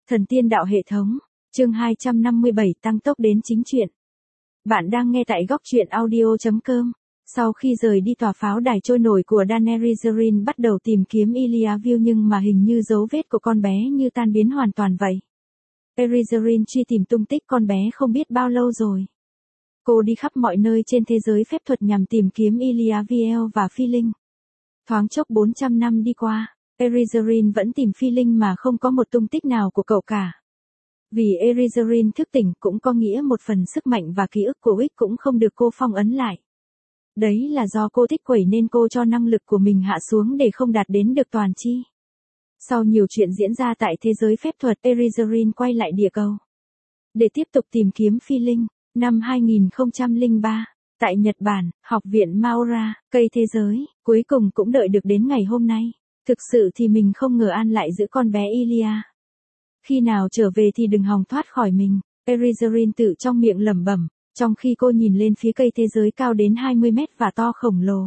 Thần tiên đạo hệ thống, chương 257 tăng tốc đến chính truyện. Bạn đang nghe tại góc truyện audio.com. Sau khi rời đi tòa pháo đài trôi nổi của Daenerys Targaryen bắt đầu tìm kiếm Ilyaville nhưng mà hình như dấu vết của con bé như tan biến hoàn toàn vậy. Daenerys Targaryen truy tìm tung tích con bé không biết bao lâu rồi. Cô đi khắp mọi nơi trên thế giới phép thuật nhằm tìm kiếm Ilyaville và Phi Linh. Thoáng chốc 400 năm đi qua, Daenerys Targaryen vẫn tìm Phi Linh mà không có một tung tích nào của cậu cả. Vì Daenerys Targaryen thức tỉnh cũng có nghĩa một phần sức mạnh và ký ức của Wick cũng không được cô phong ấn lại. Đấy là do cô thích quẩy nên cô cho năng lực của mình hạ xuống để không đạt đến được toàn chi. Sau nhiều chuyện diễn ra tại thế giới phép thuật, Daenerys Targaryen quay lại địa cầu để tiếp tục tìm kiếm Phi Linh. Năm 2003, tại Nhật Bản, học viện Maora, cây thế giới, cuối cùng cũng đợi được đến ngày hôm nay. Thực sự thì mình không ngờ An lại giữ con bé Ilia. Khi nào trở về thì đừng hòng thoát khỏi mình, Daenerys Targaryen tự trong miệng lẩm bẩm, trong khi cô nhìn lên phía cây thế giới cao đến 20 mét và to khổng lồ.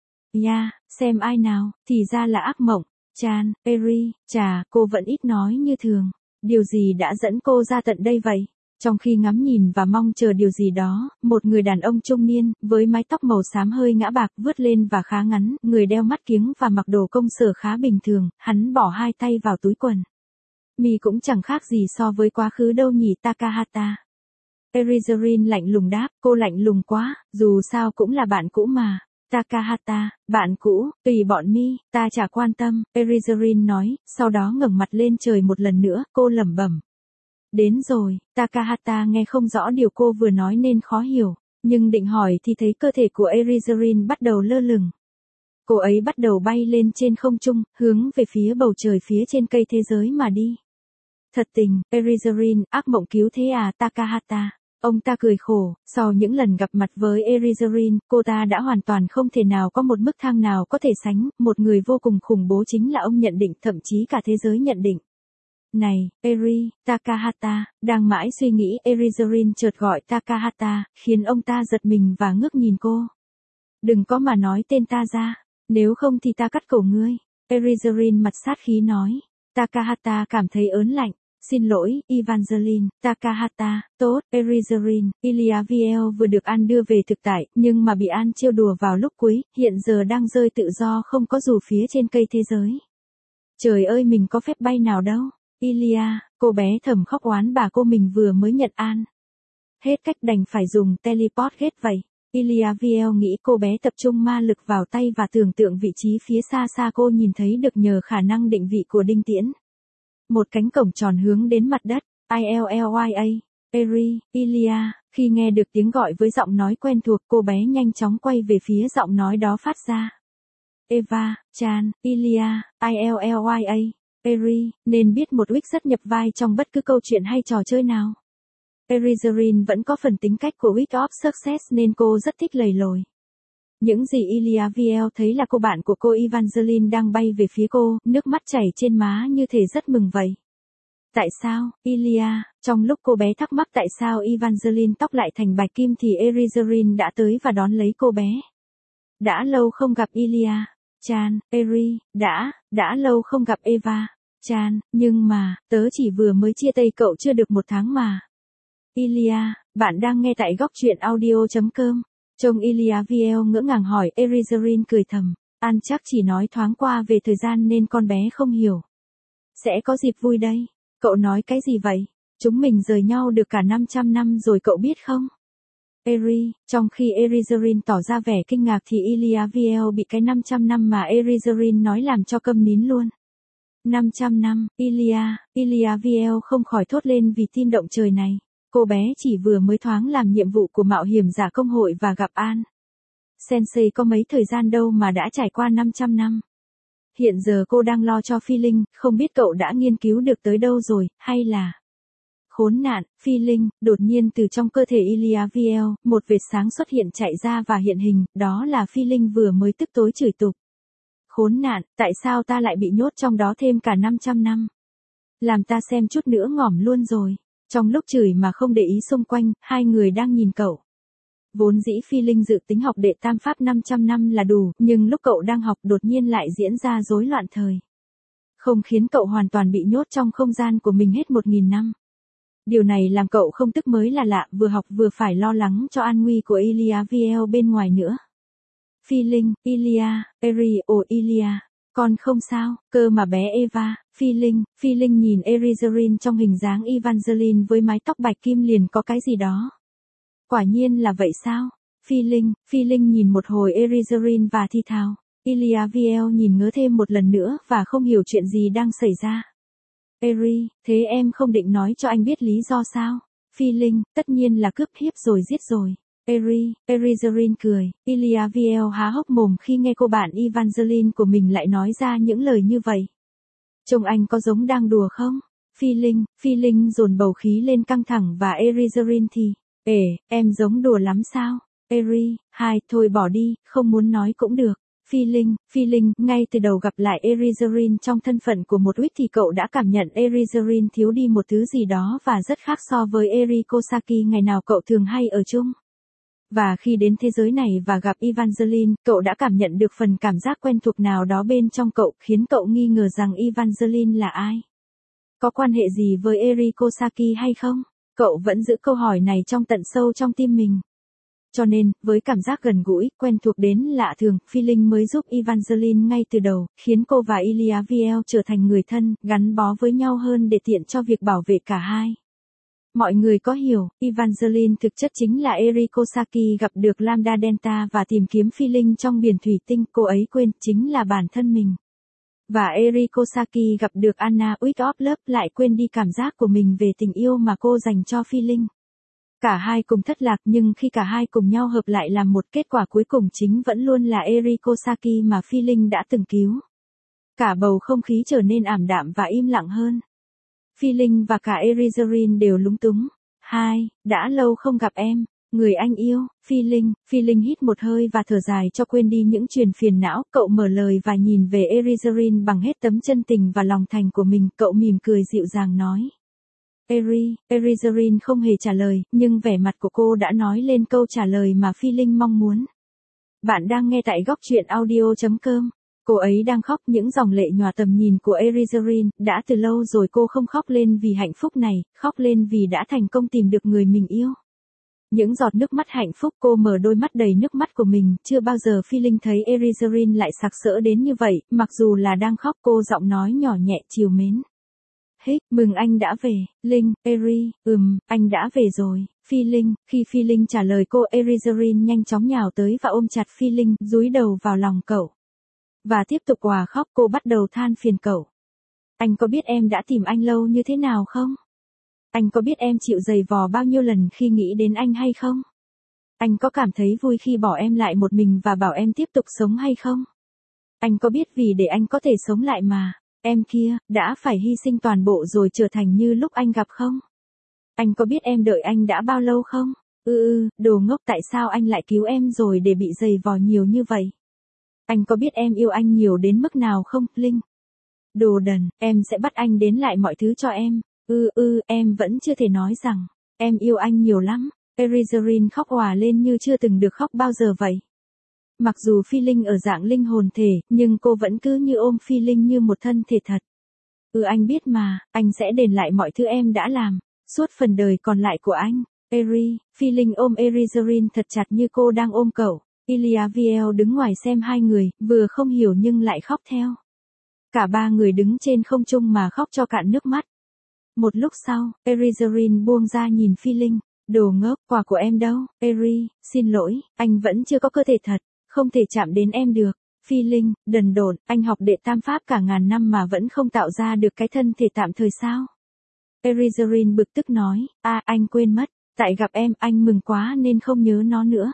Xem ai nào, thì ra là ác mộng. Chan, Eri, cô vẫn ít nói như thường. Điều gì đã dẫn cô ra tận đây vậy? Trong khi ngắm nhìn và mong chờ điều gì đó, một người đàn ông trung niên, với mái tóc màu xám hơi ngã bạc vướt lên và khá ngắn, người đeo mắt kiếng và mặc đồ công sở khá bình thường, hắn bỏ hai tay vào túi quần. Mi cũng chẳng khác gì so với quá khứ đâu nhỉ Takahata. Daenerys Targaryen lạnh lùng đáp, cô lạnh lùng quá, dù sao cũng là bạn cũ mà. Takahata, bạn cũ, tùy bọn Mi, ta chả quan tâm, Daenerys Targaryen nói, sau đó ngẩng mặt lên trời một lần nữa, cô lẩm bẩm. Đến rồi, Takahata nghe không rõ điều cô vừa nói nên khó hiểu, nhưng định hỏi thì thấy cơ thể của Daenerys Targaryen bắt đầu lơ lửng. Cô ấy bắt đầu bay lên trên không trung, hướng về phía bầu trời phía trên cây thế giới mà đi. Thật tình, Daenerys Targaryen, ác mộng cứu thế à Takahata. Ông ta cười khổ, sau những lần gặp mặt với Daenerys Targaryen, cô ta đã hoàn toàn không thể nào có một mức thang nào có thể sánh, một người vô cùng khủng bố chính là ông nhận định, thậm chí cả thế giới nhận định. Này, Eri, Takahata, đang mãi suy nghĩ, Daenerys Targaryen chợt gọi Takahata, khiến ông ta giật mình và ngước nhìn cô. Đừng có mà nói tên ta ra, nếu không thì ta cắt cổ ngươi. Daenerys Targaryen mặt sát khí nói. Takahata cảm thấy ớn lạnh. Xin lỗi, Evangeline, Takahata, tốt, Daenerys Targaryen, Ilyaville vừa được An đưa về thực tại, nhưng mà bị An trêu đùa vào lúc cuối, hiện giờ đang rơi tự do không có dù phía trên cây thế giới. Trời ơi mình có phép bay nào đâu. Ilia, cô bé thầm khóc oán bà cô mình vừa mới nhận An. Hết cách đành phải dùng teleport hết vậy. Ilyaville nghĩ cô bé tập trung ma lực vào tay và tưởng tượng vị trí phía xa xa cô nhìn thấy được nhờ khả năng định vị của đinh tiễn. Một cánh cổng tròn hướng đến mặt đất, ILLYA, Eri, Ilia, khi nghe được tiếng gọi với giọng nói quen thuộc cô bé nhanh chóng quay về phía giọng nói đó phát ra. Eva, Chan, Ilia, ILLYA, Eri, nên biết một Wick rất nhập vai trong bất cứ câu chuyện hay trò chơi nào. Daenerys Targaryen vẫn có phần tính cách của Wick of Success nên cô rất thích lầy lồi. Những gì Ilyaville thấy là cô bạn của cô Evangeline đang bay về phía cô, nước mắt chảy trên má như thể rất mừng vậy. Tại sao, Ilia, trong lúc cô bé thắc mắc tại sao Evangeline tóc lại thành bạch kim thì Daenerys Targaryen đã tới và đón lấy cô bé. Đã lâu không gặp Ilia, Chan, Eri, đã lâu không gặp Eva, Chan, nhưng mà, tớ chỉ vừa mới chia tay cậu chưa được 1 tháng mà. Ilia, bạn đang nghe tại góc truyện audio.com. Trông Ilyaville ngỡ ngàng hỏi, Daenerys Targaryen cười thầm, An chắc chỉ nói thoáng qua về thời gian nên con bé không hiểu. Sẽ có dịp vui đây. Cậu nói cái gì vậy? Chúng mình rời nhau được cả 500 năm rồi cậu biết không? Eri, trong khi Daenerys Targaryen tỏ ra vẻ kinh ngạc thì Ilyaville bị cái 500 năm mà Daenerys Targaryen nói làm cho câm nín luôn. 500 năm, Ilyaville không khỏi thốt lên vì tin động trời này. Cô bé chỉ vừa mới thoáng làm nhiệm vụ của mạo hiểm giả công hội và gặp An. Sensei có mấy thời gian đâu mà đã trải qua 500 năm. Hiện giờ cô đang lo cho Phi Linh, không biết cậu đã nghiên cứu được tới đâu rồi, hay là... Khốn nạn, Phi Linh, đột nhiên từ trong cơ thể Ilyaville, một vệt sáng xuất hiện chạy ra và hiện hình, đó là Phi Linh vừa mới tức tối chửi tục. Khốn nạn, tại sao ta lại bị nhốt trong đó thêm cả 500 năm? Làm ta xem chút nữa ngỏm luôn rồi. Trong lúc chửi mà không để ý xung quanh, hai người đang nhìn cậu. Vốn dĩ Phi Linh dự tính học đệ tam pháp 500 năm là đủ, nhưng lúc cậu đang học đột nhiên lại diễn ra rối loạn thời. không khiến cậu hoàn toàn bị nhốt trong không gian của mình hết 1000 năm. Điều này làm cậu không tức mới là lạ, vừa học vừa phải lo lắng cho an nguy của Ilia Viel bên ngoài nữa. Phi Linh, Ilia, Eri, Ilia, con không sao, cơ mà bé Eva, Phi Linh nhìn Erizarine trong hình dáng Evangeline với mái tóc bạch kim liền có cái gì đó. Quả nhiên là vậy sao? Phi Linh nhìn một hồi Erizarine và thi thào. Ilia Viel nhìn ngớ thêm một lần nữa và không hiểu chuyện gì đang xảy ra. Eri, thế em không định nói cho anh biết lý do sao? Phi Linh, tất nhiên là cướp hiếp rồi giết rồi. Erizarine cười, Ilia Viel há hốc mồm khi nghe cô bạn Evangeline của mình lại nói ra những lời như vậy. Trông anh có giống đang đùa không? Phi Linh dồn bầu khí lên căng thẳng và Erizarine thì, em giống đùa lắm sao? Thôi bỏ đi, không muốn nói cũng được. Phi Linh, ngay từ đầu gặp lại Erizarine trong thân phận của một Witch thì cậu đã cảm nhận Erizarine thiếu đi một thứ gì đó và rất khác so với Eri Kosaki ngày nào cậu thường hay ở chung. Và khi đến thế giới này và gặp Evangeline, cậu đã cảm nhận được phần cảm giác quen thuộc nào đó bên trong cậu, khiến cậu nghi ngờ rằng Evangeline là ai. Có quan hệ gì với Eri Kosaki hay không? Cậu vẫn giữ câu hỏi này trong tận sâu trong tim mình. Cho nên, với cảm giác gần gũi, quen thuộc đến lạ thường, Phi Linh mới giúp Evangeline ngay từ đầu, khiến cô và Ilia Viel trở thành người thân, gắn bó với nhau hơn để tiện cho việc bảo vệ cả hai. Mọi người có hiểu, Evangeline thực chất chính là Eri Kosaki gặp được Lambda Delta và tìm kiếm Phi Linh trong biển thủy tinh, cô ấy quên, chính là bản thân mình. Và Eri Kosaki gặp được Anna Witch of Love lại quên đi cảm giác của mình về tình yêu mà cô dành cho Phi Linh. Cả hai cùng thất lạc nhưng khi cả hai cùng nhau hợp lại làm một kết quả cuối cùng chính vẫn luôn là Eri Kosaki mà Phi Linh đã từng cứu. Cả bầu không khí trở nên ảm đạm và im lặng hơn. Phi Linh và cả Erizarine đều lúng túng. Đã lâu không gặp em, người anh yêu. Phi Linh hít một hơi và thở dài cho quên đi những chuyện phiền não. Cậu mở lời và nhìn về Erizarine bằng hết tấm chân tình và lòng thành của mình. Cậu mỉm cười dịu dàng nói. Erizarine không hề trả lời, nhưng vẻ mặt của cô đã nói lên câu trả lời mà Phi Linh mong muốn. Bạn đang nghe tại góc truyện audio.com. Cô ấy đang khóc, những dòng lệ nhòa tầm nhìn của Erizarine, đã từ lâu rồi cô không khóc lên vì hạnh phúc này, khóc lên vì đã thành công tìm được người mình yêu. Những giọt nước mắt hạnh phúc, cô mở đôi mắt đầy nước mắt của mình, chưa bao giờ Phi Linh thấy Erizarine lại sặc sỡ đến như vậy, mặc dù là đang khóc cô giọng nói nhỏ nhẹ trìu mến. Mừng anh đã về, Linh, Eri, anh đã về rồi. Khi Phi Linh trả lời cô, Erizarine nhanh chóng nhào tới và ôm chặt Phi Linh, dúi đầu vào lòng cậu. Và tiếp tục òa khóc, cô bắt đầu than phiền cậu. Anh có biết em đã tìm anh lâu như thế nào không? Anh có biết em chịu giày vò bao nhiêu lần khi nghĩ đến anh hay không? Anh có cảm thấy vui khi bỏ em lại một mình và bảo em tiếp tục sống hay không? Anh có biết vì để anh có thể sống lại mà, em kia, đã phải hy sinh toàn bộ rồi trở thành như lúc anh gặp không? Anh có biết em đợi anh đã bao lâu không? Đồ ngốc, tại sao anh lại cứu em rồi để bị giày vò nhiều như vậy? Anh có biết em yêu anh nhiều đến mức nào không, Linh? Đồ đần, em sẽ bắt anh đến lại mọi thứ cho em. Em vẫn chưa thể nói rằng, em yêu anh nhiều lắm. Erizarine khóc òa lên như chưa từng được khóc bao giờ vậy. Mặc dù Phi Linh ở dạng linh hồn thể, nhưng cô vẫn cứ như ôm Phi Linh như một thân thể thật. Anh biết mà, anh sẽ đền lại mọi thứ em đã làm, suốt phần đời còn lại của anh. Phi Linh ôm Erizarine thật chặt như cô đang ôm cậu. Ilia Viel đứng ngoài xem hai người, vừa không hiểu nhưng lại khóc theo. Cả ba người đứng trên không trung mà khóc cho cạn nước mắt. Một lúc sau, Erizarine buông ra nhìn Phi Linh. Đồ ngốc, quà của em đâu? Xin lỗi, anh vẫn chưa có cơ thể thật, không thể chạm đến em được. Phi Linh, đần độn, anh học đệ tam pháp cả ngàn năm mà vẫn không tạo ra được cái thân thể tạm thời sao? Erizarine bực tức nói, anh quên mất, tại gặp em anh mừng quá nên không nhớ nó nữa.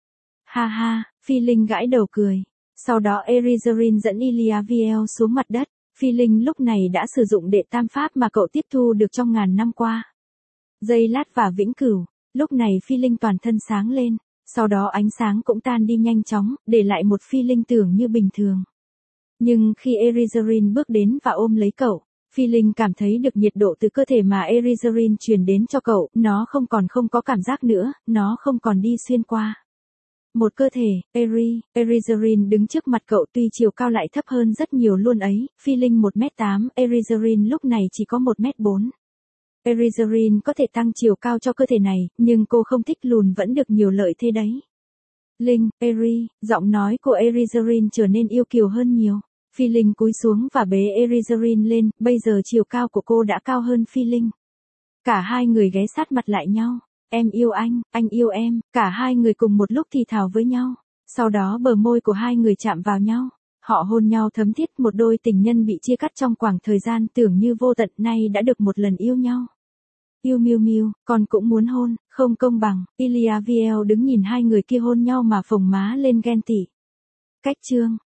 Phi Linh gãi đầu cười. Sau đó Erizarine dẫn Ilia Viel xuống mặt đất. Phi Linh lúc này đã sử dụng đệ tam pháp mà cậu tiếp thu được trong ngàn năm qua. Giây lát và vĩnh cửu, lúc này Phi Linh toàn thân sáng lên, sau đó ánh sáng cũng tan đi nhanh chóng, để lại một Phi Linh tưởng như bình thường. Nhưng khi Erizarine bước đến và ôm lấy cậu, Phi Linh cảm thấy được nhiệt độ từ cơ thể mà Erizarine truyền đến cho cậu, nó không có cảm giác nữa, nó không còn đi xuyên qua. Một cơ thể, Erizarine đứng trước mặt cậu tuy chiều cao lại thấp hơn rất nhiều luôn ấy, Feeling 1m8, Erizarine lúc này chỉ có 1m4. Erizarine có thể tăng chiều cao cho cơ thể này, nhưng cô không thích lùn vẫn được nhiều lợi thế đấy. Linh, Eri, giọng nói của Erizarine trở nên yêu kiều hơn nhiều. Feeling cúi xuống và bế Erizarine lên, bây giờ chiều cao của cô đã cao hơn Feeling. Cả hai người ghé sát mặt lại nhau. Em yêu anh yêu em, cả hai người cùng một lúc thì thào với nhau. Sau đó bờ môi của hai người chạm vào nhau. Họ hôn nhau thấm thiết, một đôi tình nhân bị chia cắt trong khoảng thời gian tưởng như vô tận nay đã được một lần yêu nhau. Yêu Miu Miu, con cũng muốn hôn, không công bằng. Ilya Viel đứng nhìn hai người kia hôn nhau mà phồng má lên ghen tị. Cách chương